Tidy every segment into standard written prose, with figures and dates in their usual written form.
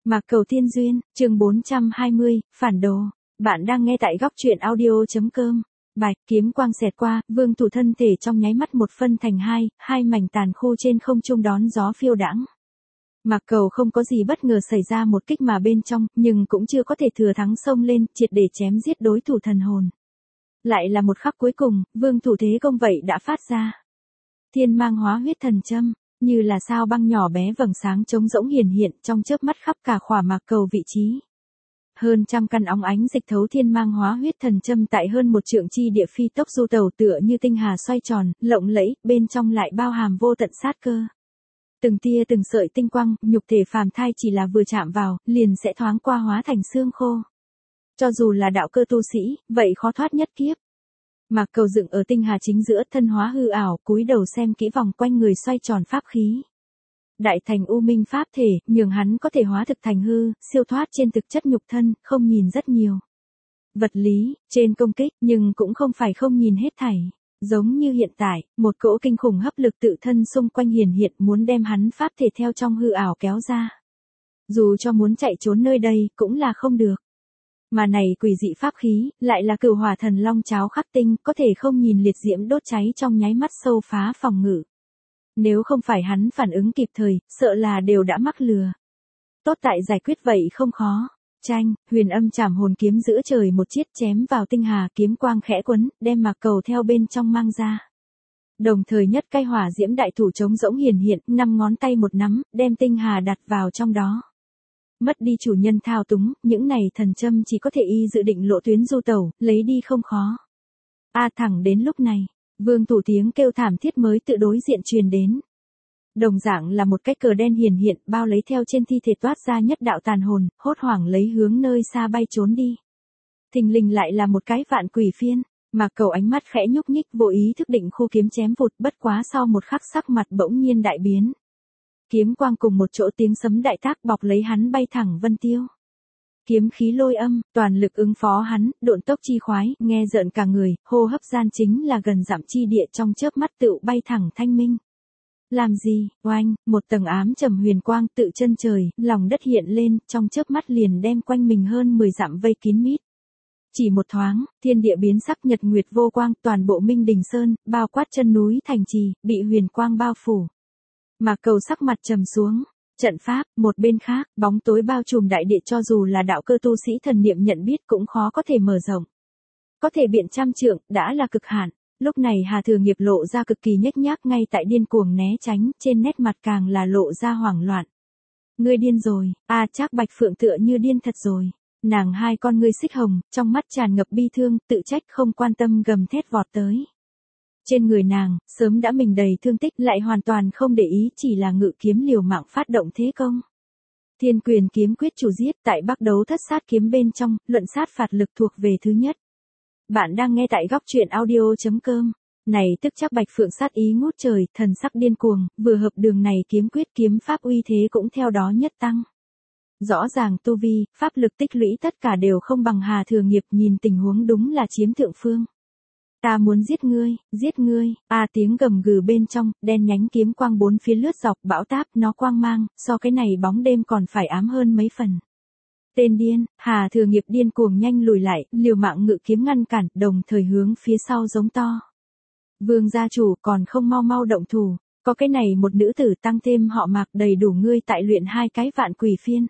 Mạc Cầu Thiên Duyên, chương 420, Phản Đồ. Bạn đang nghe tại góc truyện audio.com. Bạch, kiếm quang xẹt qua, Vương Thủ thân thể trong nháy mắt một phân thành hai mảnh tàn khô trên không trung đón gió phiêu đãng. Mạc Cầu không có gì bất ngờ xảy ra một kích mà bên trong, nhưng cũng chưa có thể thừa thắng xông lên, triệt để chém giết đối thủ thần hồn. Lại là một khắc cuối cùng, Vương Thủ thế công vậy đã phát ra. Thiên mang hóa huyết thần châm, như là sao băng nhỏ bé vầng sáng trống rỗng hiển hiện trong chớp mắt khắp cả khỏa Mạc Cầu vị trí. Hơn trăm căn óng ánh dịch thấu thiên mang hóa huyết thần châm tại hơn một trượng chi địa phi tốc du tàu tựa như tinh hà xoay tròn, lộng lẫy, bên trong lại bao hàm vô tận sát cơ. Từng tia từng sợi tinh quang, nhục thể phàm thai chỉ là vừa chạm vào, liền sẽ thoáng qua hóa thành xương khô. Cho dù là đạo cơ tu sĩ, vậy khó thoát nhất kiếp. Mạc Cầu dựng ở tinh hà chính giữa, thân hóa hư ảo, cúi đầu xem kỹ vòng quanh người xoay tròn pháp khí. Đại thành u minh pháp thể, nhường hắn có thể hóa thực thành hư, siêu thoát trên thực chất nhục thân, không nhìn rất nhiều. Vật lý, trên công kích, nhưng cũng không phải không nhìn hết thảy. Giống như hiện tại, một cỗ kinh khủng hấp lực tự thân xung quanh hiển hiện muốn đem hắn pháp thể theo trong hư ảo kéo ra. Dù cho muốn chạy trốn nơi đây, cũng là không được. Mà này quỷ dị pháp khí, lại là cửu hỏa thần long cháo khắc tinh, có thể không nhìn liệt diễm đốt cháy trong nháy mắt sâu phá phòng ngự. Nếu không phải hắn phản ứng kịp thời, sợ là đều đã mắc lừa. Tốt tại giải quyết vậy không khó. Chanh, huyền âm chảm hồn kiếm giữa trời một chiết chém vào tinh hà, kiếm quang khẽ quấn, đem Mạc Cầu theo bên trong mang ra. Đồng thời nhất cái hỏa diễm đại thủ trống rỗng hiển hiện, 5 ngón tay một nắm, đem tinh hà đặt vào trong đó. Mất đi chủ nhân thao túng, những này thần châm chỉ có thể y dự định lộ tuyến du tẩu, lấy đi không khó. Thẳng đến lúc này, Vương Thủ tiếng kêu thảm thiết mới tự đối diện truyền đến. Đồng dạng là một cái cờ đen hiển hiện, bao lấy theo trên thi thể toát ra nhất đạo tàn hồn, hốt hoảng lấy hướng nơi xa bay trốn đi. Thình lình lại là một cái vạn quỷ phiên, Mạc Cầu ánh mắt khẽ nhúc nhích, vô ý thức định khu kiếm chém vụt, bất quá sau một khắc sắc mặt bỗng nhiên đại biến. Kiếm quang cùng một chỗ tiếng sấm đại tác bọc lấy hắn bay thẳng vân tiêu. Kiếm khí lôi âm, toàn lực ứng phó hắn, độn tốc chi khoái, nghe rợn cả người, hô hấp gian chính là gần dặm chi địa trong chớp mắt tựu bay thẳng thanh minh. Làm gì, oanh, một tầng ám trầm huyền quang tự chân trời, lòng đất hiện lên, trong chớp mắt liền đem quanh mình hơn 10 dặm vây kín mít. Chỉ một thoáng, thiên địa biến sắc, nhật nguyệt vô quang, toàn bộ Minh Đình Sơn, bao quát chân núi thành trì, bị huyền quang bao phủ. Mạc Cầu sắc mặt trầm xuống. Trận pháp, một bên khác, bóng tối bao trùm đại địa, cho dù là đạo cơ tu sĩ thần niệm nhận biết cũng khó có thể mở rộng. Có thể biện trăm trượng, đã là cực hạn. Lúc này Hà Thừa Nghiệp lộ ra cực kỳ nhếch nhác, ngay tại điên cuồng né tránh, trên nét mặt càng là lộ ra hoảng loạn. Ngươi điên rồi, Trác Bạch Phượng tựa như điên thật rồi. Nàng hai con ngươi xích hồng, trong mắt tràn ngập bi thương, tự trách không quan tâm gầm thét vọt tới. Trên người nàng, sớm đã mình đầy thương tích, lại hoàn toàn không để ý, chỉ là ngự kiếm liều mạng phát động thế công. Thiên quyền kiếm quyết chủ giết, tại Bắc đấu thất sát kiếm bên trong, luận sát phạt lực thuộc về thứ nhất. Bạn đang nghe tại góc truyện audio.com. Này tức Trác Bạch Phượng sát ý ngút trời, thần sắc điên cuồng, vừa hợp đường này kiếm quyết kiếm pháp uy thế cũng theo đó nhất tăng. Rõ ràng tu vi, pháp lực tích lũy tất cả đều không bằng Hà Thừa Nghiệp, nhìn tình huống đúng là chiếm thượng phương. Ta muốn giết ngươi, tiếng gầm gừ bên trong, đen nhánh kiếm quang bốn phía lướt dọc bão táp, nó quang mang, so cái này bóng đêm còn phải ám hơn mấy phần. Tên điên, Hà Thừa Nghiệp điên cuồng nhanh lùi lại, liều mạng ngự kiếm ngăn cản, đồng thời hướng phía sau giống to. Vương gia chủ còn không mau động thủ, có cái này một nữ tử tăng thêm họ Mạc đầy đủ ngươi tại luyện hai cái vạn quỷ phiên.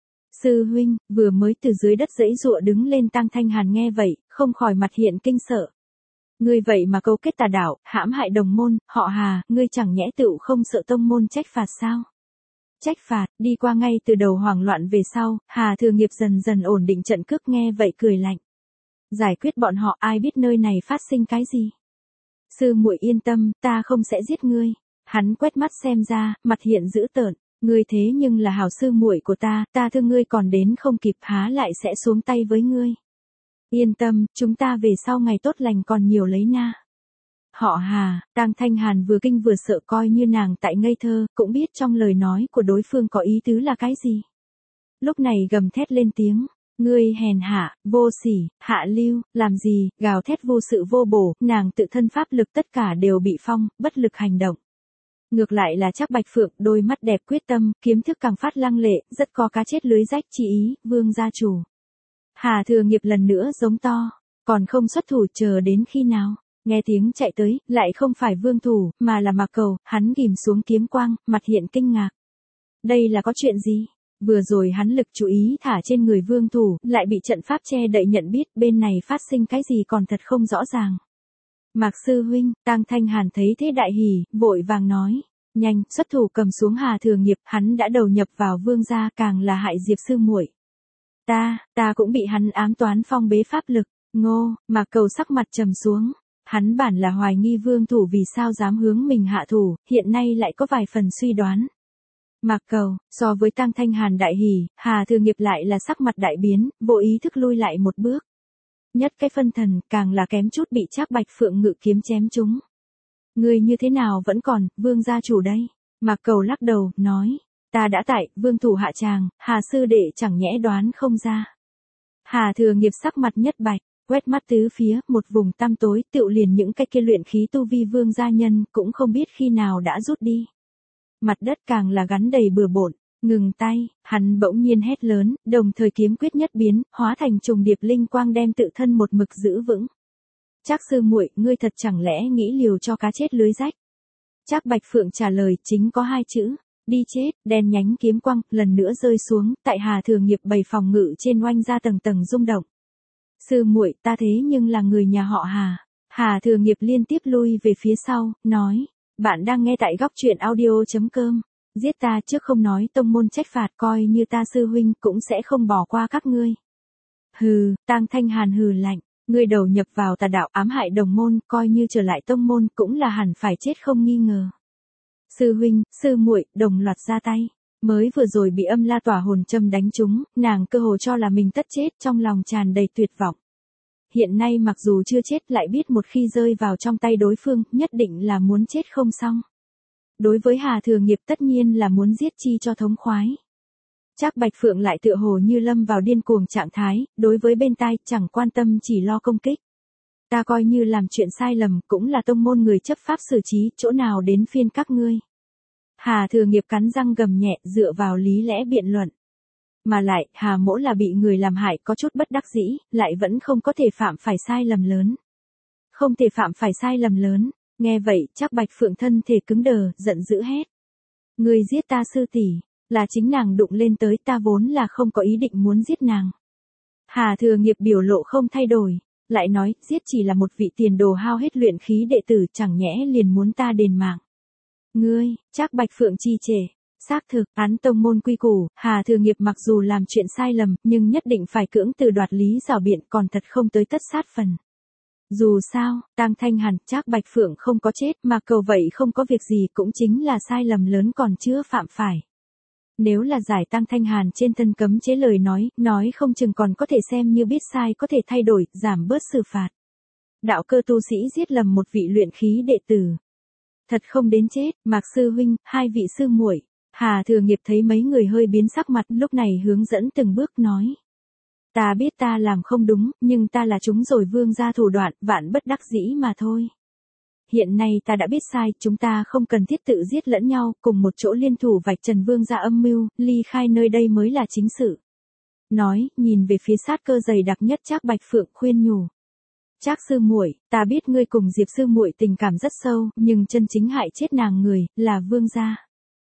Sư huynh, vừa mới từ dưới đất giãy giụa đứng lên Tăng Thanh Hàn nghe vậy, không khỏi mặt hiện kinh sợ. Ngươi vậy mà cấu kết tà đạo, hãm hại đồng môn, họ Hà, ngươi chẳng nhẽ tựu không sợ tông môn trách phạt sao? Trách phạt, đi qua ngay từ đầu hoảng loạn về sau, Hà Thừa Nghiệp dần dần ổn định trận cước, nghe vậy cười lạnh. Giải quyết bọn họ, ai biết nơi này phát sinh cái gì? Sư muội yên tâm, ta không sẽ giết ngươi. Hắn quét mắt xem ra, mặt hiện dữ tợn. Ngươi thế nhưng là hảo sư muội của ta thương ngươi còn đến không kịp, há lại sẽ xuống tay với ngươi. Yên tâm, chúng ta về sau ngày tốt lành còn nhiều lấy na. Họ Hà, Tăng Thanh Hàn vừa kinh vừa sợ, coi như nàng tại ngây thơ, cũng biết trong lời nói của đối phương có ý tứ là cái gì. Lúc này gầm thét lên tiếng, ngươi hèn hạ, vô sỉ, hạ lưu, làm gì, gào thét vô sự vô bổ, nàng tự thân pháp lực tất cả đều bị phong, bất lực hành động. Ngược lại là Trác Bạch Phượng, đôi mắt đẹp quyết tâm, kiếm thức càng phát lăng lệ, rất có cá chết lưới rách chi ý, Vương gia chủ. Hà Thừa Nghiệp lần nữa giống to, còn không xuất thủ chờ đến khi nào? Nghe tiếng chạy tới, lại không phải Vương Thủ, mà là Mạc Cầu, hắn ghim xuống kiếm quang, mặt hiện kinh ngạc. Đây là có chuyện gì? Vừa rồi hắn lực chú ý thả trên người Vương Thủ, lại bị trận pháp che đậy nhận biết, bên này phát sinh cái gì còn thật không rõ ràng. Mạc sư huynh, Tang Thanh Hàn thấy thế đại hỉ, vội vàng nói, nhanh, xuất thủ cầm xuống Hà Thừa Nghiệp, hắn đã đầu nhập vào Vương gia, càng là hại Diệp sư muội. Ta cũng bị hắn ám toán phong bế pháp lực. Ngô, Mạc Cầu sắc mặt trầm xuống. Hắn bản là hoài nghi Vương Thủ vì sao dám hướng mình hạ thủ, hiện nay lại có vài phần suy đoán. Mạc Cầu, so với Tang Thanh Hàn đại hỉ, Hà Thừa Nghiệp lại là sắc mặt đại biến, vô ý thức lui lại một bước. Nhất cái phân thần, càng là kém chút bị Trác Bạch Phượng ngự kiếm chém trúng. Ngươi như thế nào vẫn còn, Vương gia chủ đây? Mạc Cầu lắc đầu, nói, ta đã tại, Vương Thủ hạ tràng, Hà sư đệ chẳng nhẽ đoán không ra. Hà Thừa Nghiệp sắc mặt nhất bạch, quét mắt tứ phía, một vùng tăm tối, tựu liền những cái kia luyện khí tu vi vương gia nhân, cũng không biết khi nào đã rút đi. Mặt đất càng là gắn đầy bừa bộn, ngừng tay, hắn bỗng nhiên hét lớn, đồng thời kiếm quyết nhất biến, hóa thành trùng điệp linh quang đem tự thân một mực giữ vững. Trác sư muội, ngươi thật chẳng lẽ nghĩ liều cho cá chết lưới rách? Trác Bạch Phượng trả lời chính có hai chữ, đi chết, đen nhánh kiếm quang, lần nữa rơi xuống, tại Hà Thừa Nghiệp bày phòng ngự trên oanh ra tầng tầng rung động. Sư muội, ta thế nhưng là người nhà họ Hà. Hà Thừa Nghiệp liên tiếp lui về phía sau, nói, bạn đang nghe tại góc truyện audio.com. Giết ta trước không nói tông môn trách phạt, coi như ta sư huynh cũng sẽ không bỏ qua các ngươi. Hừ, Tang Thanh Hàn hừ lạnh, ngươi đầu nhập vào tà đạo ám hại đồng môn, coi như trở lại tông môn cũng là hẳn phải chết không nghi ngờ. Sư huynh, sư muội đồng loạt ra tay. Mới vừa rồi bị âm la tỏa hồn châm đánh trúng, nàng cơ hồ cho là mình tất chết, trong lòng tràn đầy tuyệt vọng. Hiện nay mặc dù chưa chết lại biết một khi rơi vào trong tay đối phương, nhất định là muốn chết không xong. Đối với Hà Thừa Nghiệp tất nhiên là muốn giết chi cho thống khoái. Trác Bạch Phượng lại tựa hồ như lâm vào điên cuồng trạng thái, đối với bên tai chẳng quan tâm chỉ lo công kích. Ta coi như làm chuyện sai lầm, cũng là tông môn người chấp pháp xử trí, chỗ nào đến phiên các ngươi. Hà Thừa Nghiệp cắn răng gầm nhẹ, dựa vào lý lẽ biện luận. Mà lại, Hà mỗ là bị người làm hại, có chút bất đắc dĩ, lại vẫn không có thể phạm phải sai lầm lớn. Không thể phạm phải sai lầm lớn. Nghe vậy, Trác Bạch Phượng thân thể cứng đờ, giận dữ hét. Ngươi giết ta sư tỷ, là chính nàng đụng lên tới, ta vốn là không có ý định muốn giết nàng. Hà Thừa Nghiệp biểu lộ không thay đổi, lại nói, giết chỉ là một vị tiền đồ hao hết luyện khí đệ tử, chẳng nhẽ liền muốn ta đền mạng. Ngươi, Trác Bạch Phượng chi trề. Xác thực, án tông môn quy củ, Hà Thừa Nghiệp mặc dù làm chuyện sai lầm, nhưng nhất định phải cưỡng từ đoạt lý rảo biện, còn thật không tới tất sát phần. Dù sao, Tang Thanh Hàn, Trác Bạch Phượng không có chết, mà Cầu vậy không có việc gì, cũng chính là sai lầm lớn còn chưa phạm phải. Nếu là giải Tang Thanh Hàn trên thân cấm chế lời nói không chừng còn có thể xem như biết sai có thể thay đổi, giảm bớt xử phạt. Đạo cơ tu sĩ giết lầm một vị luyện khí đệ tử. Thật không đến chết, Mạc sư huynh, hai vị sư muội. Hà Thừa Nghiệp thấy mấy người hơi biến sắc mặt, lúc này hướng dẫn từng bước nói. Ta biết ta làm không đúng, nhưng ta là chúng rồi vương gia thủ đoạn, vạn bất đắc dĩ mà thôi. Hiện nay ta đã biết sai, chúng ta không cần thiết tự giết lẫn nhau, cùng một chỗ liên thủ vạch trần vương gia âm mưu, ly khai nơi đây mới là chính sự. Nói, nhìn về phía sát cơ dày đặc nhất Trác Bạch Phượng khuyên nhủ. Trác sư muội, ta biết ngươi cùng Diệp sư muội tình cảm rất sâu, nhưng chân chính hại chết nàng người, là vương gia.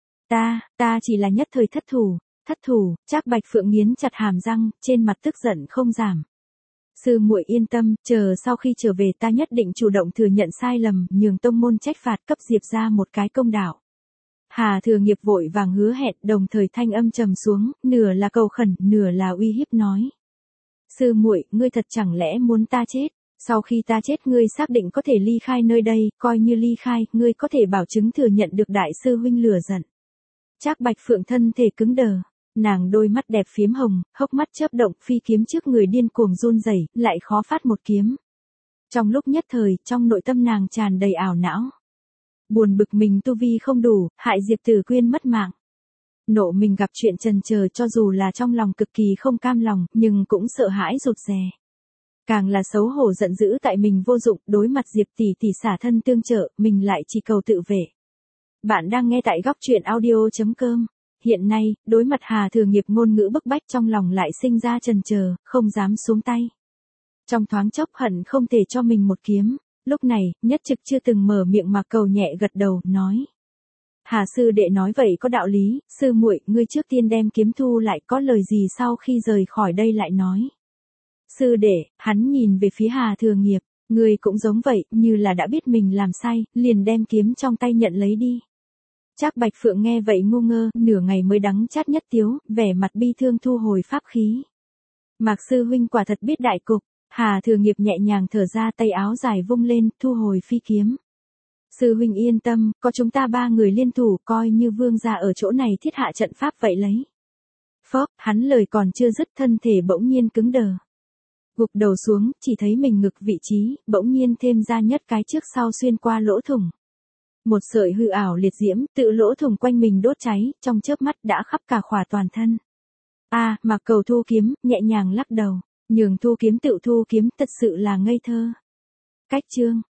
Ta chỉ là nhất thời thất thủ, Trác Bạch Phượng nghiến chặt hàm răng, trên mặt tức giận không giảm. Sư muội yên tâm, chờ sau khi trở về ta nhất định chủ động thừa nhận sai lầm, nhường tông môn trách phạt cấp Diệp ra một cái công đạo. Hà Thừa Nghiệp vội vàng hứa hẹn, đồng thời thanh âm trầm xuống, nửa là cầu khẩn, nửa là uy hiếp nói. Sư muội, ngươi thật chẳng lẽ muốn ta chết? Sau khi ta chết ngươi xác định có thể ly khai nơi đây, coi như ly khai, ngươi có thể bảo chứng thừa nhận được đại sư huynh lửa giận. Trác Bạch Phượng thân thể cứng đờ, nàng đôi mắt đẹp phiếm hồng, hốc mắt chớp động, phi kiếm trước người điên cuồng run rẩy, lại khó phát một kiếm. Trong lúc nhất thời, trong nội tâm nàng tràn đầy ảo não. Buồn bực mình tu vi không đủ, hại Diệp Tử Quyên mất mạng. Nộ mình gặp chuyện trần chờ, cho dù là trong lòng cực kỳ không cam lòng, nhưng cũng sợ hãi rụt rè. Càng là xấu hổ giận dữ tại mình vô dụng, đối mặt Diệp tỷ tỷ xả thân tương trợ, mình lại chỉ cầu tự vệ. Bạn đang nghe tại góc truyện audio.com. Hiện nay, đối mặt Hà Thừa Nghiệp ngôn ngữ bức bách trong lòng lại sinh ra chần chờ, không dám xuống tay. Trong thoáng chốc hận không thể cho mình một kiếm, lúc này, Nhất Trực chưa từng mở miệng mà cầu nhẹ gật đầu, nói. Hà sư đệ nói vậy có đạo lý, sư muội, ngươi trước tiên đem kiếm thu lại, có lời gì sau khi rời khỏi đây lại nói. Sư đệ, hắn nhìn về phía Hà Thừa Nghiệp, ngươi cũng giống vậy, như là đã biết mình làm sai, liền đem kiếm trong tay nhận lấy đi. Trác Bạch Phượng nghe vậy ngu ngơ, nửa ngày mới đắng chát nhất tiếu, vẻ mặt bi thương thu hồi pháp khí. Mạc sư huynh quả thật biết đại cục, Hà Thừa Nghiệp nhẹ nhàng thở ra, tay áo dài vung lên, thu hồi phi kiếm. Sư huynh yên tâm, có chúng ta 3 người liên thủ, coi như vương gia ở chỗ này thiết hạ trận pháp vậy lấy. Phóp, hắn lời còn chưa dứt, thân thể bỗng nhiên cứng đờ. Gục đầu xuống, chỉ thấy mình ngực vị trí, bỗng nhiên thêm ra nhất cái trước sau xuyên qua lỗ thủng. Một sợi hư ảo liệt diễm, tự lỗ thủng quanh mình đốt cháy, trong chớp mắt đã khắp cả khỏa toàn thân. Mạc Cầu thu kiếm, nhẹ nhàng lắc đầu, nhường thu kiếm tự thu kiếm, thật sự là ngây thơ. Cách chương.